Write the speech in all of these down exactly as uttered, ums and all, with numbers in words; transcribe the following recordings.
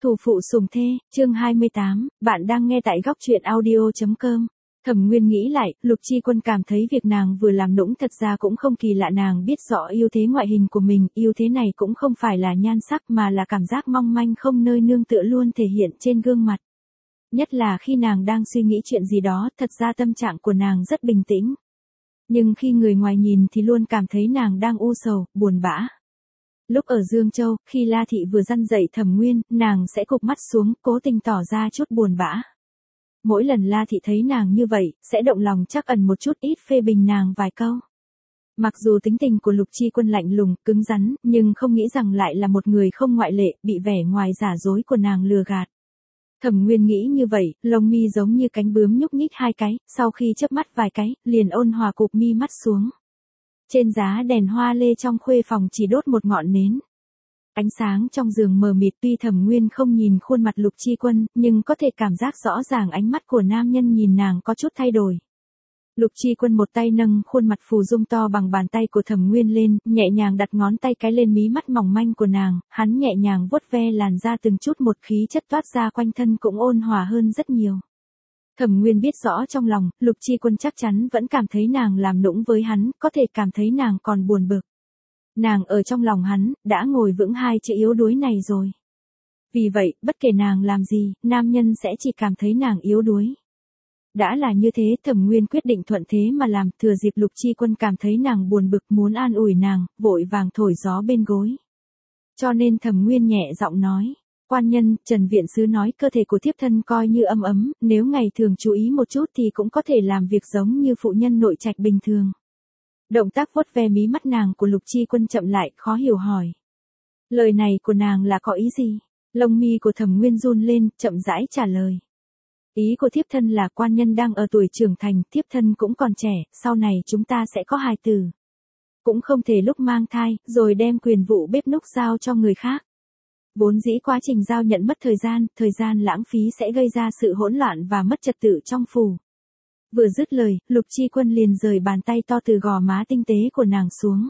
Thủ phụ sủng thê, chương hai mươi tám, bạn đang nghe tại góc truyện audio chấm com. Thẩm Nguyên nghĩ lại, Lục Chi Quân cảm thấy việc nàng vừa làm nũng thật ra cũng không kỳ lạ, nàng biết rõ ưu thế ngoại hình của mình, ưu thế này cũng không phải là nhan sắc mà là cảm giác mong manh không nơi nương tựa luôn thể hiện trên gương mặt. Nhất là khi nàng đang suy nghĩ chuyện gì đó, thật ra tâm trạng của nàng rất bình tĩnh. Nhưng khi người ngoài nhìn thì luôn cảm thấy nàng đang u sầu, buồn bã. Lúc ở Dương Châu, khi La Thị vừa răn dạy Thẩm Nguyên, nàng sẽ cụp mắt xuống, cố tình tỏ ra chút buồn bã. Mỗi lần La Thị thấy nàng như vậy, sẽ động lòng trắc ẩn một chút ít phê bình nàng vài câu. Mặc dù tính tình của Lục Chi Quân lạnh lùng, cứng rắn, nhưng không nghĩ rằng lại là một người không ngoại lệ, bị vẻ ngoài giả dối của nàng lừa gạt. Thẩm Nguyên nghĩ như vậy, lông mi giống như cánh bướm nhúc nhích hai cái, sau khi chớp mắt vài cái, liền ôn hòa cụp mi mắt xuống. Trên giá đèn hoa lê trong khuê phòng chỉ đốt một ngọn nến. Ánh sáng trong giường mờ mịt, tuy Thẩm Nguyên không nhìn khuôn mặt Lục Chi Quân, nhưng có thể cảm giác rõ ràng ánh mắt của nam nhân nhìn nàng có chút thay đổi. Lục Chi Quân một tay nâng khuôn mặt phù dung to bằng bàn tay của Thẩm Nguyên lên, nhẹ nhàng đặt ngón tay cái lên mí mắt mỏng manh của nàng, hắn nhẹ nhàng vuốt ve làn da từng chút một, khí chất toát ra quanh thân cũng ôn hòa hơn rất nhiều. Thẩm Nguyên biết rõ trong lòng, Lục Chi Quân chắc chắn vẫn cảm thấy nàng làm nũng với hắn, có thể cảm thấy nàng còn buồn bực. Nàng ở trong lòng hắn, đã ngồi vững hai chữ yếu đuối này rồi. Vì vậy, bất kể nàng làm gì, nam nhân sẽ chỉ cảm thấy nàng yếu đuối. Đã là như thế, Thẩm Nguyên quyết định thuận thế mà làm, thừa dịp Lục Chi Quân cảm thấy nàng buồn bực muốn an ủi nàng, vội vàng thổi gió bên gối. Cho nên Thẩm Nguyên nhẹ giọng nói. Quan nhân, Trần Viện Sứ nói cơ thể của thiếp thân coi như ấm ấm, nếu ngày thường chú ý một chút thì cũng có thể làm việc giống như phụ nhân nội trạch bình thường. Động tác vuốt ve mí mắt nàng của Lục Chi Quân chậm lại, khó hiểu hỏi. Lời này của nàng là có ý gì? Lông mi của Thẩm Nguyên run lên, chậm rãi trả lời. Ý của thiếp thân là quan nhân đang ở tuổi trưởng thành, thiếp thân cũng còn trẻ, sau này chúng ta sẽ có hài tử. Cũng không thể lúc mang thai, rồi đem quyền vụ bếp núc giao cho người khác. Vốn dĩ quá trình giao nhận mất thời gian, thời gian lãng phí sẽ gây ra sự hỗn loạn và mất trật tự trong phủ. Vừa dứt lời, Lục Chi Quân liền rời bàn tay to từ gò má tinh tế của nàng xuống.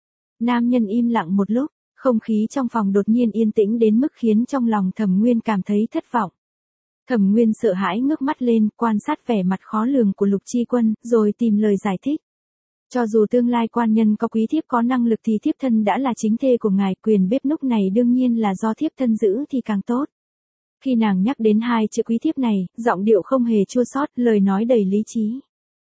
Nam nhân im lặng một lúc, không khí trong phòng đột nhiên yên tĩnh đến mức khiến trong lòng Thẩm Nguyên cảm thấy thất vọng. Thẩm Nguyên sợ hãi ngước mắt lên, quan sát vẻ mặt khó lường của Lục Chi Quân, rồi tìm lời giải thích. Cho dù tương lai quan nhân có quý thiếp có năng lực thì thiếp thân đã là chính thê của ngài, quyền bếp núc này đương nhiên là do thiếp thân giữ thì càng tốt. Khi nàng nhắc đến hai chữ quý thiếp này, giọng điệu không hề chua xót, lời nói đầy lý trí.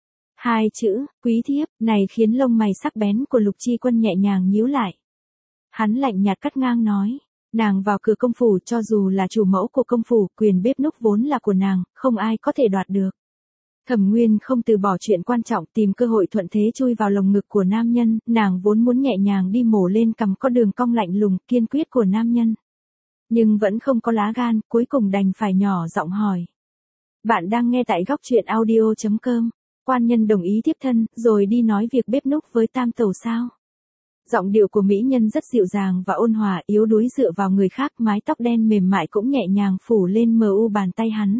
Hai chữ, quý thiếp, này khiến lông mày sắc bén của Lục Chi Quân nhẹ nhàng nhíu lại. Hắn lạnh nhạt cắt ngang nói, nàng vào cửa công phủ, cho dù là chủ mẫu của công phủ, quyền bếp núc vốn là của nàng, không ai có thể đoạt được. Thẩm Nguyên không từ bỏ chuyện quan trọng, tìm cơ hội thuận thế chui vào lồng ngực của nam nhân, nàng vốn muốn nhẹ nhàng đi mổ lên cằm có đường cong lạnh lùng, kiên quyết của nam nhân. Nhưng vẫn không có lá gan, cuối cùng đành phải nhỏ giọng hỏi. Bạn đang nghe tại góc truyện audio chấm com, quan nhân đồng ý tiếp thân, rồi đi nói việc bếp núc với tam tẩu sao? Giọng điệu của mỹ nhân rất dịu dàng và ôn hòa, yếu đuối dựa vào người khác, mái tóc đen mềm mại cũng nhẹ nhàng phủ lên mờ u bàn tay hắn.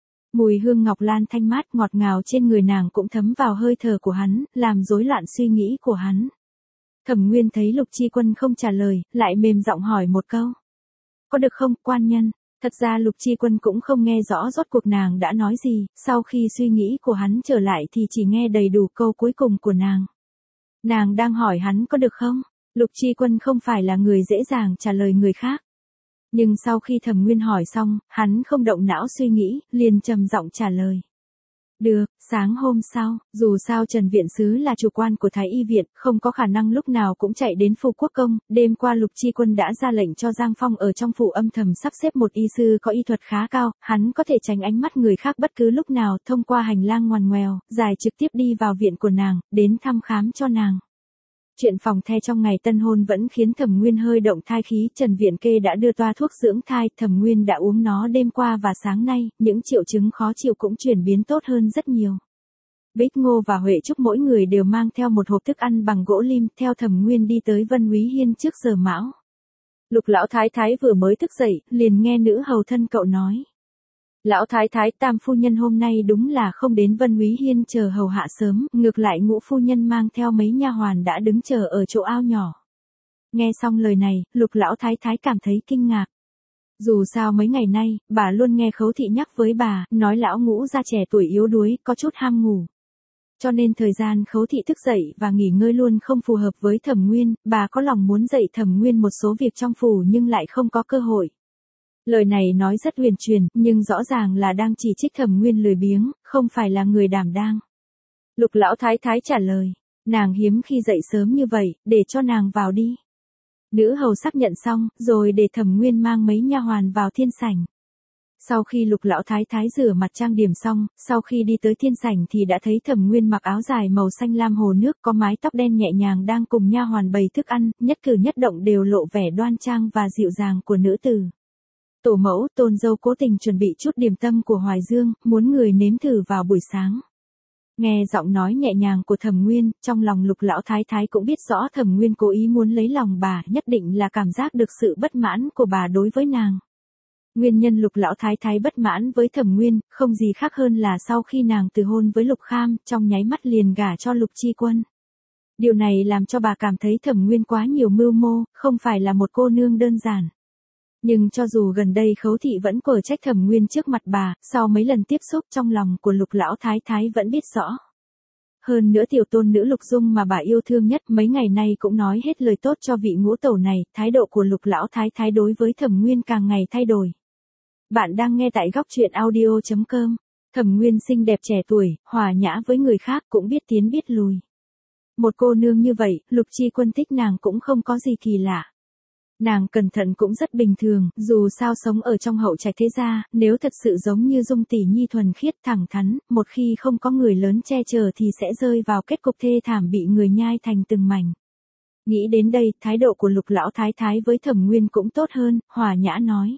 Mùi hương ngọc lan thanh mát ngọt ngào trên người nàng cũng thấm vào hơi thở của hắn, làm rối loạn suy nghĩ của hắn. Thẩm Nguyên thấy Lục Chi Quân không trả lời, lại mềm giọng hỏi một câu. Có được không, quan nhân? Thật ra Lục Chi Quân cũng không nghe rõ rốt cuộc nàng đã nói gì, sau khi suy nghĩ của hắn trở lại thì chỉ nghe đầy đủ câu cuối cùng của nàng. Nàng đang hỏi hắn có được không? Lục Chi Quân không phải là người dễ dàng trả lời người khác. Nhưng sau khi Thẩm Nguyên hỏi xong, hắn không động não suy nghĩ, liền trầm giọng trả lời. Được, sáng hôm sau, dù sao Trần Viện Sứ là chủ quan của Thái Y Viện, không có khả năng lúc nào cũng chạy đến phủ quốc công, đêm qua Lục Chi Quân đã ra lệnh cho Giang Phong ở trong phủ âm thầm sắp xếp một y sư có y thuật khá cao, hắn có thể tránh ánh mắt người khác bất cứ lúc nào, thông qua hành lang ngoằn ngoèo, dài trực tiếp đi vào viện của nàng, đến thăm khám cho nàng. Chuyện phòng the trong ngày tân hôn vẫn khiến Thẩm Nguyên hơi động thai khí, Trần Viện Kê đã đưa toa thuốc dưỡng thai, Thẩm Nguyên đã uống nó đêm qua và sáng nay, những triệu chứng khó chịu cũng chuyển biến tốt hơn rất nhiều. Bích Ngô và Huệ Trúc mỗi người đều mang theo một hộp thức ăn bằng gỗ lim, theo Thẩm Nguyên đi tới Vân Úy Hiên trước giờ mão. Lục lão thái thái vừa mới thức dậy, liền nghe nữ hầu thân cậu nói. Lão thái thái, tam phu nhân hôm nay đúng là không đến Vân Úy Hiên chờ hầu hạ sớm, ngược lại Ngũ phu nhân mang theo mấy nha hoàn đã đứng chờ ở chỗ ao nhỏ. Nghe xong lời này, Lục lão thái thái cảm thấy kinh ngạc. Dù sao mấy ngày nay, bà luôn nghe Khấu thị nhắc với bà, nói lão Ngũ Gia trẻ tuổi yếu đuối, có chút ham ngủ. Cho nên thời gian Khấu thị thức dậy và nghỉ ngơi luôn không phù hợp với Thẩm Nguyên, bà có lòng muốn dạy Thẩm Nguyên một số việc trong phủ nhưng lại không có cơ hội. Lời này nói rất huyền truyền, nhưng rõ ràng là đang chỉ trích Thẩm Nguyên lười biếng, không phải là người đảm đang. Lục lão thái thái trả lời, nàng hiếm khi dậy sớm như vậy, để cho nàng vào đi. Nữ hầu xác nhận xong, rồi để Thẩm Nguyên mang mấy nha hoàn vào thiên sảnh. Sau khi Lục lão thái thái rửa mặt trang điểm xong, sau khi đi tới thiên sảnh thì đã thấy Thẩm Nguyên mặc áo dài màu xanh lam hồ nước, có mái tóc đen nhẹ nhàng đang cùng nha hoàn bày thức ăn, nhất cử nhất động đều lộ vẻ đoan trang và dịu dàng của nữ tử. Tổ mẫu, tôn dâu cố tình chuẩn bị chút điểm tâm của Hoài Dương, muốn người nếm thử vào buổi sáng. Nghe giọng nói nhẹ nhàng của Thẩm Nguyên, trong lòng Lục lão thái thái cũng biết rõ Thẩm Nguyên cố ý muốn lấy lòng bà, nhất định là cảm giác được sự bất mãn của bà đối với nàng. Nguyên nhân Lục lão thái thái bất mãn với Thẩm Nguyên, không gì khác hơn là sau khi nàng từ hôn với Lục Kham, trong nháy mắt liền gả cho Lục Chi Quân. Điều này làm cho bà cảm thấy Thẩm Nguyên quá nhiều mưu mô, không phải là một cô nương đơn giản. Nhưng cho dù gần đây Khấu thị vẫn quở trách Thẩm Nguyên trước mặt bà, sau mấy lần tiếp xúc trong lòng của Lục lão thái thái vẫn biết rõ. Hơn nữa tiểu tôn nữ Lục Dung mà bà yêu thương nhất mấy ngày nay cũng nói hết lời tốt cho vị ngũ tẩu này, thái độ của Lục lão thái thái đối với Thẩm Nguyên càng ngày thay đổi. Bạn đang nghe tại góc truyện audio chấm com. Thẩm Nguyên xinh đẹp trẻ tuổi, hòa nhã với người khác cũng biết tiến biết lùi. Một cô nương như vậy, Lục Chi Quân thích nàng cũng không có gì kỳ lạ. Nàng cẩn thận cũng rất bình thường, dù sao sống ở trong hậu trạch thế gia, nếu thật sự giống như Dung tỷ nhi thuần khiết thẳng thắn, một khi không có người lớn che chở thì sẽ rơi vào kết cục thê thảm bị người nhai thành từng mảnh. Nghĩ đến đây, thái độ của Lục lão thái thái với Thẩm Nguyên cũng tốt hơn, hòa nhã nói.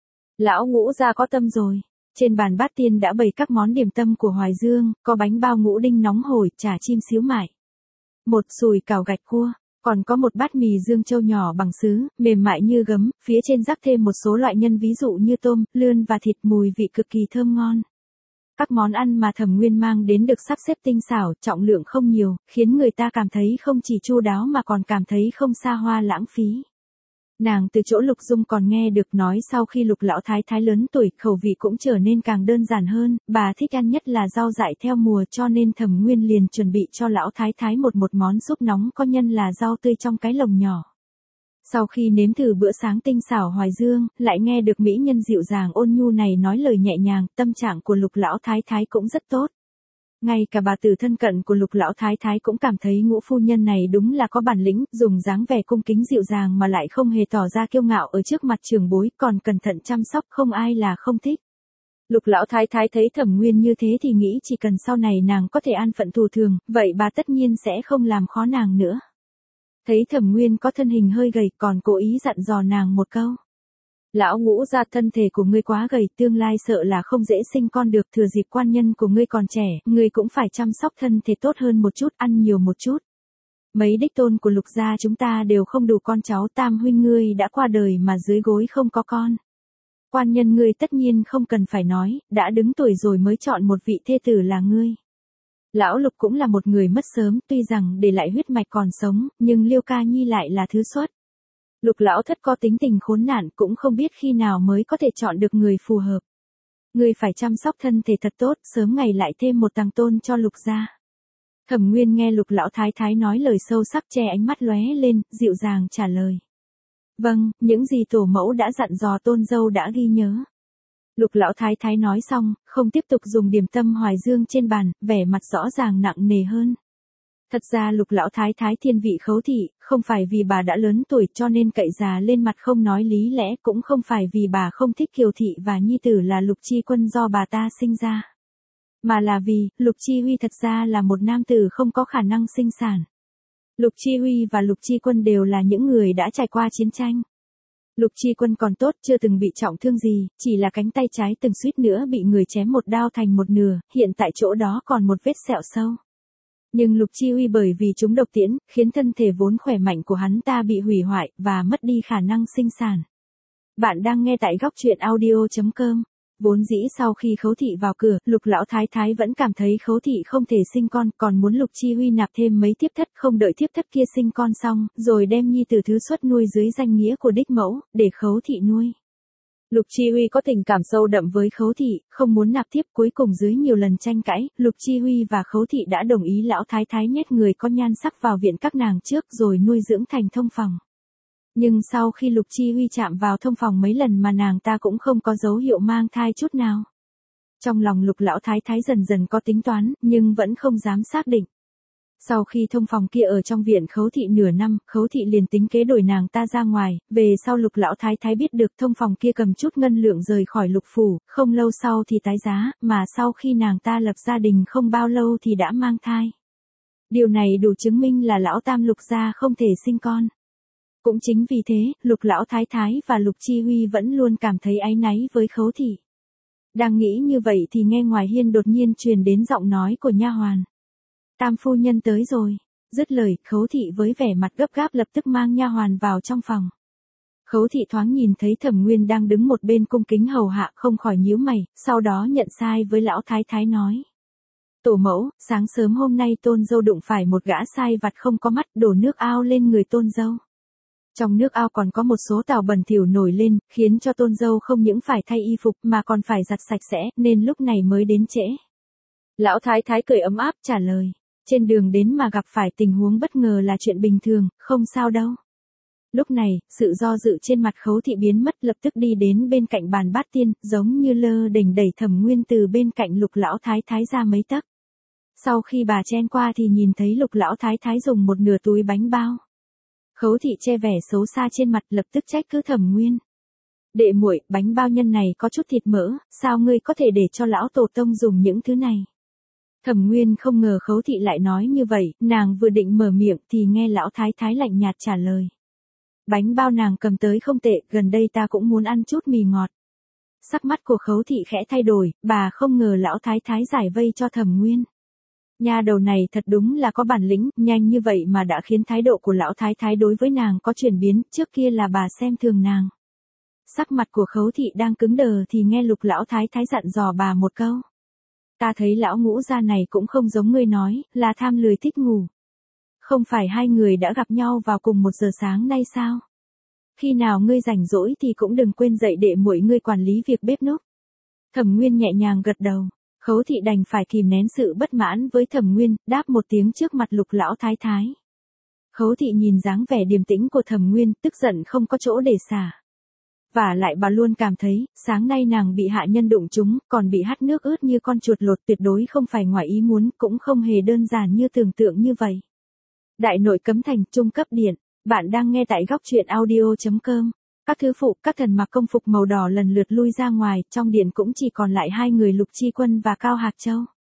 Lão Ngũ gia có tâm rồi. Trên bàn bát tiên đã bày các món điểm tâm của Hoài Dương, có bánh bao ngũ đinh nóng hổi, chả chim xíu mại. Một sùi cảo gạch cua. Còn có một bát mì Dương Châu nhỏ bằng sứ, mềm mại như gấm, phía trên rắc thêm một số loại nhân ví dụ như tôm, lươn và thịt, mùi vị cực kỳ thơm ngon. Các món ăn mà Thẩm Nguyên mang đến được sắp xếp tinh xảo, trọng lượng không nhiều, khiến người ta cảm thấy không chỉ chu đáo mà còn cảm thấy không xa hoa lãng phí. Nàng từ chỗ Lục Dung còn nghe được nói sau khi Lục lão thái thái lớn tuổi, khẩu vị cũng trở nên càng đơn giản hơn, bà thích ăn nhất là rau dại theo mùa, cho nên Thẩm Nguyên liền chuẩn bị cho lão thái thái một một món súp nóng có nhân là rau tươi trong cái lồng nhỏ. Sau khi nếm thử bữa sáng tinh xảo Hoài Dương, lại nghe được mỹ nhân dịu dàng ôn nhu này nói lời nhẹ nhàng, tâm trạng của Lục lão thái thái cũng rất tốt. Ngay cả bà tử thân cận của Lục lão thái thái cũng cảm thấy ngũ phu nhân này đúng là có bản lĩnh, dùng dáng vẻ cung kính dịu dàng mà lại không hề tỏ ra kiêu ngạo ở trước mặt trưởng bối, còn cẩn thận chăm sóc, không ai là không thích. Lục lão thái thái thấy Thẩm Nguyên như thế thì nghĩ chỉ cần sau này nàng có thể an phận thù thường, vậy bà tất nhiên sẽ không làm khó nàng nữa. Thấy Thẩm Nguyên có thân hình hơi gầy, còn cố ý dặn dò nàng một câu. Lão Ngũ gia, thân thể của ngươi quá gầy, tương lai sợ là không dễ sinh con được, thừa dịp quan nhân của ngươi còn trẻ, ngươi cũng phải chăm sóc thân thể tốt hơn một chút, ăn nhiều một chút. Mấy đích tôn của Lục gia chúng ta đều không đủ con cháu, tam huynh ngươi đã qua đời mà dưới gối không có con. Quan nhân ngươi tất nhiên không cần phải nói, đã đứng tuổi rồi mới chọn một vị thê tử là ngươi. Lão Lục cũng là một người mất sớm, tuy rằng để lại huyết mạch còn sống, nhưng Liêu Ca Nhi lại là thứ xuất. Lục lão thất có tính tình khốn nạn, cũng không biết khi nào mới có thể chọn được người phù hợp. Ngươi phải chăm sóc thân thể thật tốt, sớm ngày lại thêm một tàng tôn cho Lục gia. Thẩm Nguyên nghe Lục lão thái thái nói lời sâu sắc, che ánh mắt lóe lên, dịu dàng trả lời. Vâng, những gì tổ mẫu đã dặn dò tôn dâu đã ghi nhớ. Lục lão thái thái nói xong, không tiếp tục dùng điểm tâm Hoài Dương trên bàn, vẻ mặt rõ ràng nặng nề hơn. Thật ra Lục lão thái thái thiên vị Khấu thị, không phải vì bà đã lớn tuổi cho nên cậy già lên mặt không nói lý lẽ, cũng không phải vì bà không thích Kiều thị và nhi tử là Lục Chi Quân do bà ta sinh ra. Mà là vì, Lục Chi Huy thật ra là một nam tử không có khả năng sinh sản. Lục Chi Huy và Lục Chi Quân đều là những người đã trải qua chiến tranh. Lục Chi Quân còn tốt, chưa từng bị trọng thương gì, chỉ là cánh tay trái từng suýt nữa bị người chém một đao thành một nửa, hiện tại chỗ đó còn một vết sẹo sâu. Nhưng Lục Chi Huy bởi vì trúng độc tiễn, khiến thân thể vốn khỏe mạnh của hắn ta bị hủy hoại, và mất đi khả năng sinh sản. Bạn đang nghe tại góc truyện audio chấm com. Vốn dĩ sau khi Khấu thị vào cửa, Lục lão thái thái vẫn cảm thấy Khấu thị không thể sinh con, còn muốn Lục Chi Huy nạp thêm mấy thiếp thất, không đợi thiếp thất kia sinh con xong, rồi đem nhi tử thứ xuất nuôi dưới danh nghĩa của đích mẫu, để Khấu thị nuôi. Lục Chi Huy có tình cảm sâu đậm với Khấu Thị, không muốn nạp thiếp, cuối cùng dưới nhiều lần tranh cãi, Lục Chi Huy và Khấu Thị đã đồng ý lão thái thái nhét người có nhan sắc vào viện các nàng trước rồi nuôi dưỡng thành thông phòng. Nhưng sau khi Lục Chi Huy chạm vào thông phòng mấy lần mà nàng ta cũng không có dấu hiệu mang thai chút nào. Trong lòng Lục lão thái thái dần dần có tính toán, nhưng vẫn không dám xác định. Sau khi thông phòng kia ở trong viện Khấu Thị nửa năm, Khấu Thị liền tính kế đổi nàng ta ra ngoài, về sau Lục lão thái thái biết được thông phòng kia cầm chút ngân lượng rời khỏi Lục phủ, không lâu sau thì tái giá, mà sau khi nàng ta lập gia đình không bao lâu thì đã mang thai. Điều này đủ chứng minh là lão tam Lục gia không thể sinh con. Cũng chính vì thế, Lục lão thái thái và Lục Chi Huy vẫn luôn cảm thấy áy náy với Khấu Thị. Đang nghĩ như vậy thì nghe ngoài hiên đột nhiên truyền đến giọng nói của nha hoàn. Tam phu nhân tới rồi. Dứt lời, Khấu Thị với vẻ mặt gấp gáp lập tức mang nha hoàn vào trong phòng. Khấu Thị thoáng nhìn thấy Thẩm Nguyên đang đứng một bên cung kính hầu hạ, không khỏi nhíu mày, sau đó nhận sai với lão thái thái nói. Tổ mẫu, sáng sớm hôm nay tôn dâu đụng phải một gã sai vặt không có mắt, đổ nước ao lên người tôn dâu. Trong nước ao còn có một số tảo bẩn thỉu nổi lên, khiến cho tôn dâu không những phải thay y phục mà còn phải giặt sạch sẽ, nên lúc này mới đến trễ. Lão thái thái cười ấm áp trả lời. Trên đường đến mà gặp phải tình huống bất ngờ là chuyện bình thường, không sao đâu. Lúc này, sự do dự trên mặt Khấu Thị biến mất, lập tức đi đến bên cạnh bàn bát tiên, giống như lơ đỉnh đẩy Thẩm Nguyên từ bên cạnh Lục lão thái thái ra mấy tấc. Sau khi bà chen qua thì nhìn thấy Lục lão thái thái dùng một nửa túi bánh bao. Khấu Thị che vẻ xấu xa trên mặt, lập tức trách cứ Thẩm Nguyên. Đệ muội, bánh bao nhân này có chút thịt mỡ, sao ngươi có thể để cho lão tổ tông dùng những thứ này? Thẩm Nguyên không ngờ Khấu Thị lại nói như vậy, nàng vừa định mở miệng thì nghe lão thái thái lạnh nhạt trả lời. Bánh bao nàng cầm tới không tệ, gần đây ta cũng muốn ăn chút mì ngọt. Sắc mắt của Khấu Thị khẽ thay đổi, bà không ngờ lão thái thái giải vây cho Thẩm Nguyên. Nha đầu này thật đúng là có bản lĩnh, nhanh như vậy mà đã khiến thái độ của lão thái thái đối với nàng có chuyển biến, trước kia là bà xem thường nàng. Sắc mặt của Khấu Thị đang cứng đờ thì nghe Lục lão thái thái dặn dò bà một câu. Ta thấy lão ngũ gia này cũng không giống ngươi nói, là tham lười thích ngủ. Không phải hai người đã gặp nhau vào cùng một giờ sáng nay sao? Khi nào ngươi rảnh rỗi thì cũng đừng quên dạy đệ muội ngươi quản lý việc bếp núc. Thẩm Nguyên nhẹ nhàng gật đầu. Khấu Thị đành phải kìm nén sự bất mãn với Thẩm Nguyên, đáp một tiếng trước mặt Lục lão thái thái. Khấu Thị nhìn dáng vẻ điềm tĩnh của Thẩm Nguyên, tức giận không có chỗ để xả. Và lại bà luôn cảm thấy, sáng nay nàng bị hạ nhân đụng trúng, còn bị hắt nước ướt như con chuột lột, tuyệt đối không phải ngoài ý muốn, cũng không hề đơn giản như tưởng tượng như vậy. Đại nội cấm thành, trung cấp điện, bạn đang nghe tại góc truyện audio chấm com. Các thứ phụ, các thần mặc công phục màu đỏ lần lượt lui ra ngoài, trong điện cũng chỉ còn lại hai người Lục Chi Quân và Cao Hạc Châu.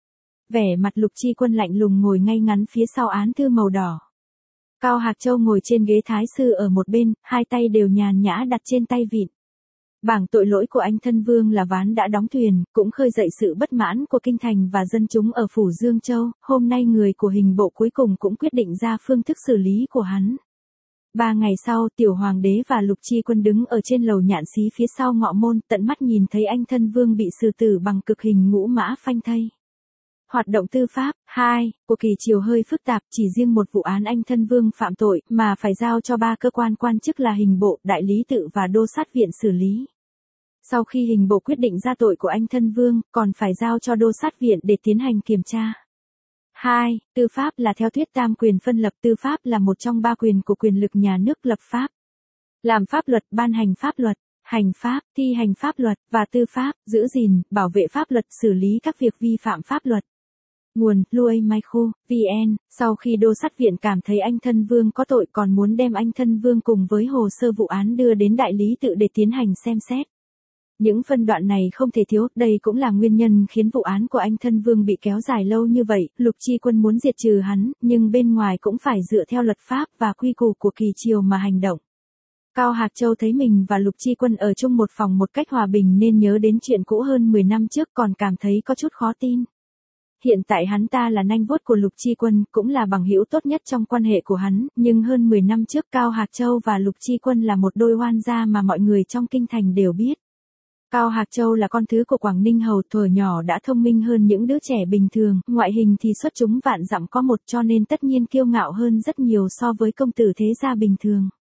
Vẻ mặt Lục Chi Quân lạnh lùng ngồi ngay ngắn phía sau án thư màu đỏ. Cao Hạc Châu ngồi trên ghế thái sư ở một bên, hai tay đều nhàn nhã đặt trên tay vịn. Bảng tội lỗi của anh thân vương là ván đã đóng thuyền, cũng khơi dậy sự bất mãn của kinh thành và dân chúng ở phủ Dương Châu, hôm nay người của hình bộ cuối cùng cũng quyết định ra phương thức xử lý của hắn. Ba ngày sau, tiểu hoàng đế và Lục Chi Quân đứng ở trên lầu nhạn xí phía sau ngọ môn, tận mắt nhìn thấy anh thân vương bị xử tử bằng cực hình ngũ mã phanh thây. Hoạt động tư pháp, hai, của kỳ triều hơi phức tạp, chỉ riêng một vụ án anh thân vương phạm tội mà phải giao cho ba cơ quan quan chức là hình bộ, đại lý tự và đô sát viện xử lý. Sau khi hình bộ quyết định ra tội của anh thân vương, còn phải giao cho đô sát viện để tiến hành kiểm tra. hai. Tư pháp là theo thuyết tam quyền phân lập, tư pháp là một trong ba quyền của quyền lực nhà nước lập pháp. Làm pháp luật, ban hành pháp luật, hành pháp, thi hành pháp luật, và tư pháp, giữ gìn, bảo vệ pháp luật, xử lý các việc vi phạm pháp luật. Nguồn, Luay Maikhu, vê en, sau khi đô sát viện cảm thấy anh thân vương có tội còn muốn đem anh thân vương cùng với hồ sơ vụ án đưa đến đại lý tự để tiến hành xem xét. Những phân đoạn này không thể thiếu, đây cũng là nguyên nhân khiến vụ án của anh thân vương bị kéo dài lâu như vậy, Lục Chi Quân muốn diệt trừ hắn, nhưng bên ngoài cũng phải dựa theo luật pháp và quy củ của kỳ triều mà hành động. Cao Hạc Châu thấy mình và Lục Chi Quân ở chung một phòng một cách hòa bình nên nhớ đến chuyện cũ hơn mười năm trước còn cảm thấy có chút khó tin. Hiện tại hắn ta là nanh vuốt của Lục Chi Quân, cũng là bằng hữu tốt nhất trong quan hệ của hắn, nhưng hơn mười năm trước Cao Hạc Châu và Lục Chi Quân là một đôi oan gia mà mọi người trong kinh thành đều biết. Cao Hạc Châu là con thứ của Quảng Ninh Hầu, thuở nhỏ đã thông minh hơn những đứa trẻ bình thường, ngoại hình thì xuất chúng vạn dặm có một cho nên tất nhiên kiêu ngạo hơn rất nhiều so với công tử thế gia bình thường.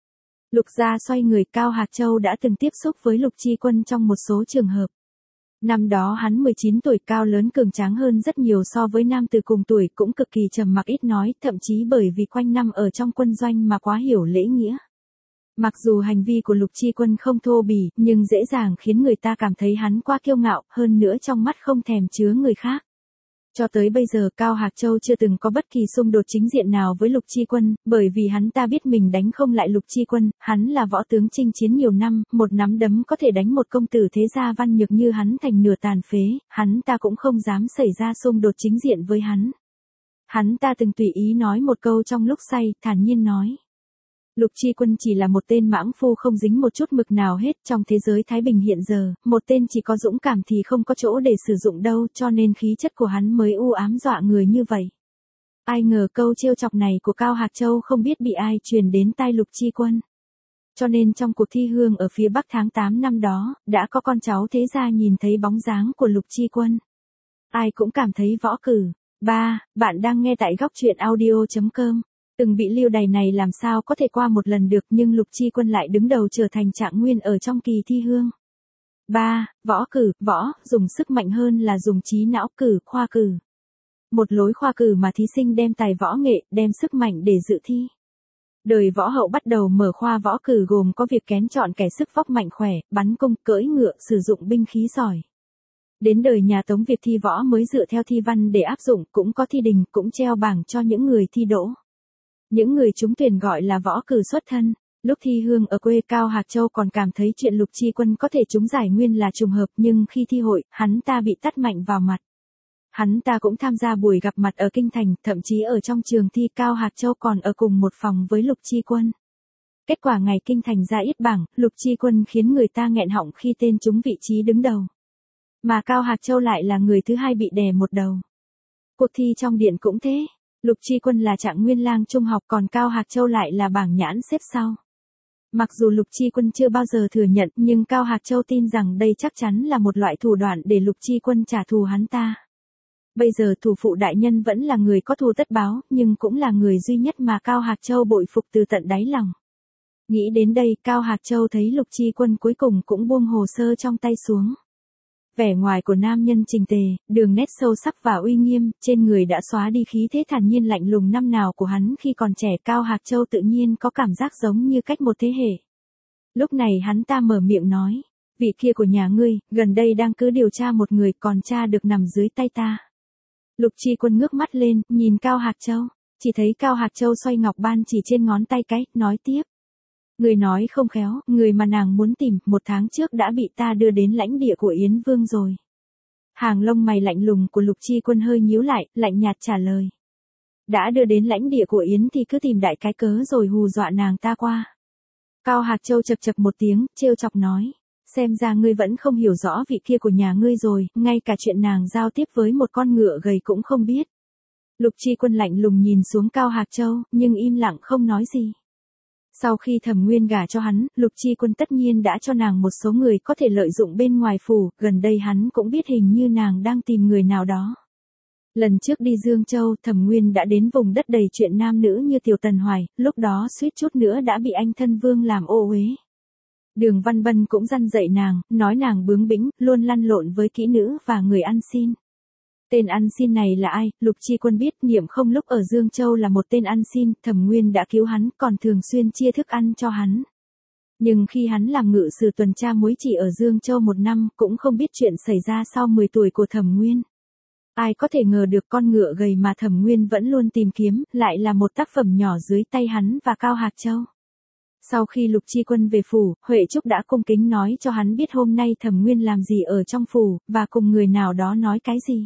Lục gia xoay người, Cao Hạc Châu đã từng tiếp xúc với Lục Chi Quân trong một số trường hợp. Năm đó hắn mười chín tuổi, cao lớn cường tráng hơn rất nhiều so với nam từ cùng tuổi, cũng cực kỳ trầm mặc ít nói, thậm chí bởi vì quanh năm ở trong quân doanh mà quá hiểu lễ nghĩa. Mặc dù hành vi của Lục Chi Quân không thô bỉ, nhưng dễ dàng khiến người ta cảm thấy hắn quá kiêu ngạo, hơn nữa trong mắt không thèm chứa người khác. Cho tới bây giờ Cao Hạc Châu chưa từng có bất kỳ xung đột chính diện nào với Lục Chi Quân, bởi vì hắn ta biết mình đánh không lại Lục Chi Quân, hắn là võ tướng chinh chiến nhiều năm, một nắm đấm có thể đánh một công tử thế gia văn nhược như hắn thành nửa tàn phế, hắn ta cũng không dám xảy ra xung đột chính diện với hắn. Hắn ta từng tùy ý nói một câu trong lúc say, thản nhiên nói. Lục Chi Quân chỉ là một tên mãng phu không dính một chút mực nào hết, trong thế giới Thái Bình hiện giờ, một tên chỉ có dũng cảm thì không có chỗ để sử dụng đâu, cho nên khí chất của hắn mới u ám dọa người như vậy. Ai ngờ câu trêu chọc này của Cao Hạc Châu không biết bị ai truyền đến tai Lục Chi Quân. Cho nên trong cuộc thi hương ở phía Bắc tháng tám năm đó, đã có con cháu thế gia nhìn thấy bóng dáng của Lục Chi Quân. Ai cũng cảm thấy võ cử. ba. Bạn đang nghe tại góc truyện audio chấm com. Từng bị lưu đày này làm sao có thể qua một lần được, nhưng Lục Chi Quân lại đứng đầu trở thành trạng nguyên ở trong kỳ thi hương. ba. Võ cử, võ, dùng sức mạnh hơn là dùng trí não, cử, khoa cử. Một lối khoa cử mà thí sinh đem tài võ nghệ, đem sức mạnh để dự thi. Đời võ hậu bắt đầu mở khoa võ cử gồm có việc kén chọn kẻ sức vóc mạnh khỏe, bắn cung, cưỡi ngựa, sử dụng binh khí giỏi. Đến đời nhà Tống việc thi võ mới dựa theo thi văn để áp dụng, cũng có thi đình, cũng treo bảng cho những người thi đỗ. Những người trúng tuyển gọi là võ cử xuất thân. Lúc thi hương ở quê Cao Hạc Châu còn cảm thấy chuyện Lục Chi Quân có thể trúng giải nguyên là trùng hợp, nhưng khi thi hội, hắn ta bị tát mạnh vào mặt. Hắn ta cũng tham gia buổi gặp mặt ở Kinh Thành, thậm chí ở trong trường thi Cao Hạc Châu còn ở cùng một phòng với Lục Chi Quân. Kết quả ngày Kinh Thành ra yết bảng, Lục Chi Quân khiến người ta nghẹn họng khi tên trúng vị trí đứng đầu. Mà Cao Hạc Châu lại là người thứ hai bị đè một đầu. Cuộc thi trong điện cũng thế. Lục Chi Quân là trạng nguyên lang trung học, còn Cao Hạc Châu lại là bảng nhãn xếp sau. Mặc dù Lục Chi Quân chưa bao giờ thừa nhận, nhưng Cao Hạc Châu tin rằng đây chắc chắn là một loại thủ đoạn để Lục Chi Quân trả thù hắn ta. Bây giờ thủ phụ đại nhân vẫn là người có thù tất báo, nhưng cũng là người duy nhất mà Cao Hạc Châu bội phục từ tận đáy lòng. Nghĩ đến đây, Cao Hạc Châu thấy Lục Chi Quân cuối cùng cũng buông hồ sơ trong tay xuống. Vẻ ngoài của nam nhân chỉnh tề, đường nét sâu sắc và uy nghiêm, trên người đã xóa đi khí thế thản nhiên lạnh lùng năm nào của hắn khi còn trẻ. Cao Hạc Châu tự nhiên có cảm giác giống như cách một thế hệ. Lúc này hắn ta mở miệng nói, vị kia của nhà ngươi, gần đây đang cứ điều tra một người, còn tra được nằm dưới tay ta. Lục Chi Quân ngước mắt lên, nhìn Cao Hạc Châu, chỉ thấy Cao Hạc Châu xoay ngọc ban chỉ trên ngón tay cái, nói tiếp. Người nói không khéo, người mà nàng muốn tìm, một tháng trước đã bị ta đưa đến lãnh địa của Yến Vương rồi. Hàng lông mày lạnh lùng của Lục Chi Quân hơi nhíu lại, lạnh nhạt trả lời. Đã đưa đến lãnh địa của Yến thì cứ tìm đại cái cớ rồi hù dọa nàng ta qua. Cao Hạc Châu chập chập một tiếng, trêu chọc nói. Xem ra ngươi vẫn không hiểu rõ vị kia của nhà ngươi rồi, ngay cả chuyện nàng giao tiếp với một con ngựa gầy cũng không biết. Lục Chi Quân lạnh lùng nhìn xuống Cao Hạc Châu, nhưng im lặng không nói gì. Sau khi Thẩm Nguyên gả cho hắn, Lục Chi Quân tất nhiên đã cho nàng một số người có thể lợi dụng bên ngoài phủ, gần đây hắn cũng biết hình như nàng đang tìm người nào đó. Lần trước đi Dương Châu, Thẩm Nguyên đã đến vùng đất đầy chuyện nam nữ như Tiểu Tần Hoài, lúc đó suýt chút nữa đã bị anh thân vương làm ô uế. Đường Văn Bân cũng răn dạy nàng, nói nàng bướng bĩnh, luôn lăn lộn với kỹ nữ và người ăn xin. Tên ăn xin này là ai? Lục Chi Quân biết Niệm Không lúc ở Dương Châu là một tên ăn xin, Thẩm Nguyên đã cứu hắn, còn thường xuyên chia thức ăn cho hắn. Nhưng khi hắn làm ngự sử tuần tra muối chỉ ở Dương Châu một năm, cũng không biết chuyện xảy ra sau mười tuổi của Thẩm Nguyên. Ai có thể ngờ được con ngựa gầy mà Thẩm Nguyên vẫn luôn tìm kiếm, lại là một tác phẩm nhỏ dưới tay hắn và Cao Hạc Châu. Sau khi Lục Chi Quân về phủ, Huệ Trúc đã cung kính nói cho hắn biết hôm nay Thẩm Nguyên làm gì ở trong phủ, và cùng người nào đó nói cái gì.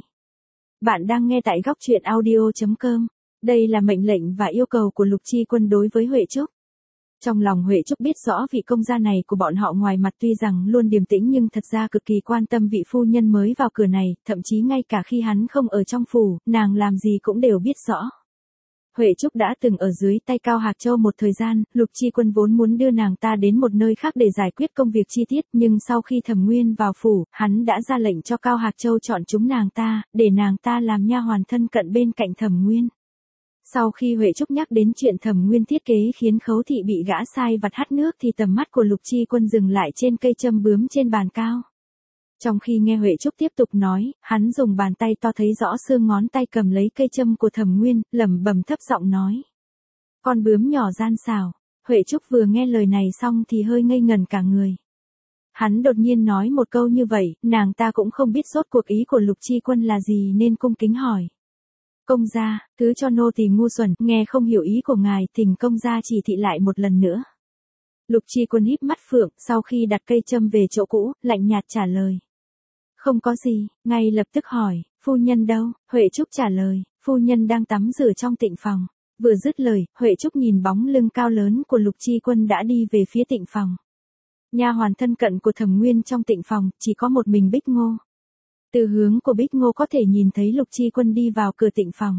Bạn đang nghe tại góc truyện audio chấm com. Đây là mệnh lệnh và yêu cầu của Lục Chi Quân đối với Huệ Trúc. Trong lòng Huệ Trúc biết rõ vị công gia này của bọn họ ngoài mặt tuy rằng luôn điềm tĩnh nhưng thật ra cực kỳ quan tâm vị phu nhân mới vào cửa này, thậm chí ngay cả khi hắn không ở trong phủ, nàng làm gì cũng đều biết rõ. Huệ Trúc đã từng ở dưới tay Cao Hạc Châu một thời gian, Lục Chi Quân vốn muốn đưa nàng ta đến một nơi khác để giải quyết công việc chi tiết, nhưng sau khi Thẩm Nguyên vào phủ, hắn đã ra lệnh cho Cao Hạc Châu chọn chúng nàng ta, để nàng ta làm nha hoàn thân cận bên cạnh Thẩm Nguyên. Sau khi Huệ Trúc nhắc đến chuyện Thẩm Nguyên thiết kế khiến Khấu Thị bị gã sai vặt hắt nước thì tầm mắt của Lục Chi Quân dừng lại trên cây châm bướm trên bàn cao. Trong khi nghe Huệ Trúc tiếp tục nói, hắn dùng bàn tay to thấy rõ xương ngón tay cầm lấy cây châm của Thẩm Nguyên, lẩm bẩm thấp giọng nói. Con bướm nhỏ gian xảo. Huệ Trúc vừa nghe lời này xong thì hơi ngây ngẩn cả người. Hắn đột nhiên nói một câu như vậy, nàng ta cũng không biết rốt cuộc ý của Lục Chi Quân là gì nên cung kính hỏi. Công gia, thứ cho nô tỳ ngu xuẩn, nghe không hiểu ý của ngài, thỉnh công gia chỉ thị lại một lần nữa. Lục Chi Quân híp mắt phượng, sau khi đặt cây châm về chỗ cũ, lạnh nhạt trả lời. Không có gì, ngay lập tức hỏi, phu nhân đâu? Huệ Trúc trả lời, phu nhân đang tắm rửa trong tịnh phòng. Vừa dứt lời, Huệ Trúc nhìn bóng lưng cao lớn của Lục Chi Quân đã đi về phía tịnh phòng. Nha hoàn thân cận của Thẩm Nguyên trong tịnh phòng, chỉ có một mình Bích Ngô. Từ hướng của Bích Ngô có thể nhìn thấy Lục Chi Quân đi vào cửa tịnh phòng.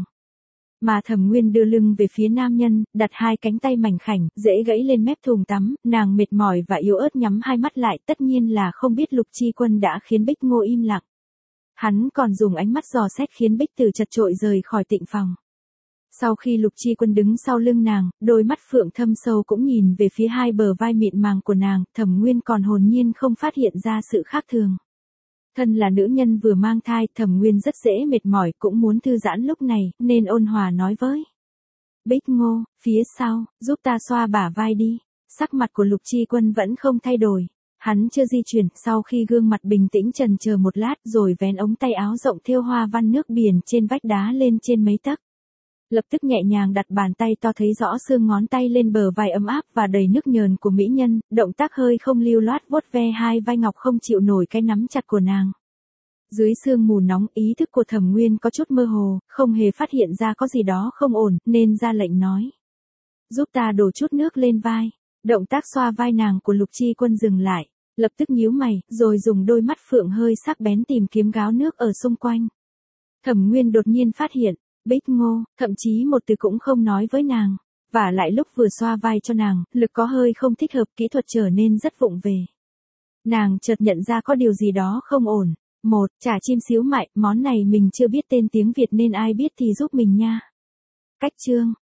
Mà Thẩm Nguyên đưa lưng về phía nam nhân, đặt hai cánh tay mảnh khảnh, dễ gãy lên mép thùng tắm, nàng mệt mỏi và yếu ớt nhắm hai mắt lại, tất nhiên là không biết Lục Chi Quân đã khiến Bích Ngô im lặng. Hắn còn dùng ánh mắt dò xét khiến Bích Tử chật chội rời khỏi tịnh phòng. Sau khi Lục Chi Quân đứng sau lưng nàng, đôi mắt phượng thâm sâu cũng nhìn về phía hai bờ vai mịn màng của nàng, Thẩm Nguyên còn hồn nhiên không phát hiện ra sự khác thường. Thân là nữ nhân vừa mang thai, Thẩm Nguyên rất dễ mệt mỏi, cũng muốn thư giãn lúc này, nên ôn hòa nói với. Bích Ngô, phía sau, giúp ta xoa bả vai đi. Sắc mặt của Lục Chi Quân vẫn không thay đổi. Hắn chưa di chuyển, sau khi gương mặt bình tĩnh chần chờ một lát rồi vén ống tay áo rộng thêu hoa văn nước biển trên vách đá lên trên mấy tấc. Lập tức nhẹ nhàng đặt bàn tay to thấy rõ xương ngón tay lên bờ vai ấm áp và đầy nước nhờn của mỹ nhân, động tác hơi không lưu loát vuốt ve hai vai ngọc không chịu nổi cái nắm chặt của nàng. Dưới sương mù nóng, ý thức của Thẩm Nguyên có chút mơ hồ, không hề phát hiện ra có gì đó không ổn, nên ra lệnh nói. Giúp ta đổ chút nước lên vai. Động tác xoa vai nàng của Lục Chi Quân dừng lại, lập tức nhíu mày, rồi dùng đôi mắt phượng hơi sắc bén tìm kiếm gáo nước ở xung quanh. Thẩm Nguyên đột nhiên phát hiện, Bích Ngô, thậm chí một từ cũng không nói với nàng. Và lại lúc vừa xoa vai cho nàng, lực có hơi không thích hợp, kỹ thuật trở nên rất vụng về. Nàng chợt nhận ra có điều gì đó không ổn. Một, chả chim xíu mại, món này mình chưa biết tên tiếng Việt nên ai biết thì giúp mình nha. Cách chương.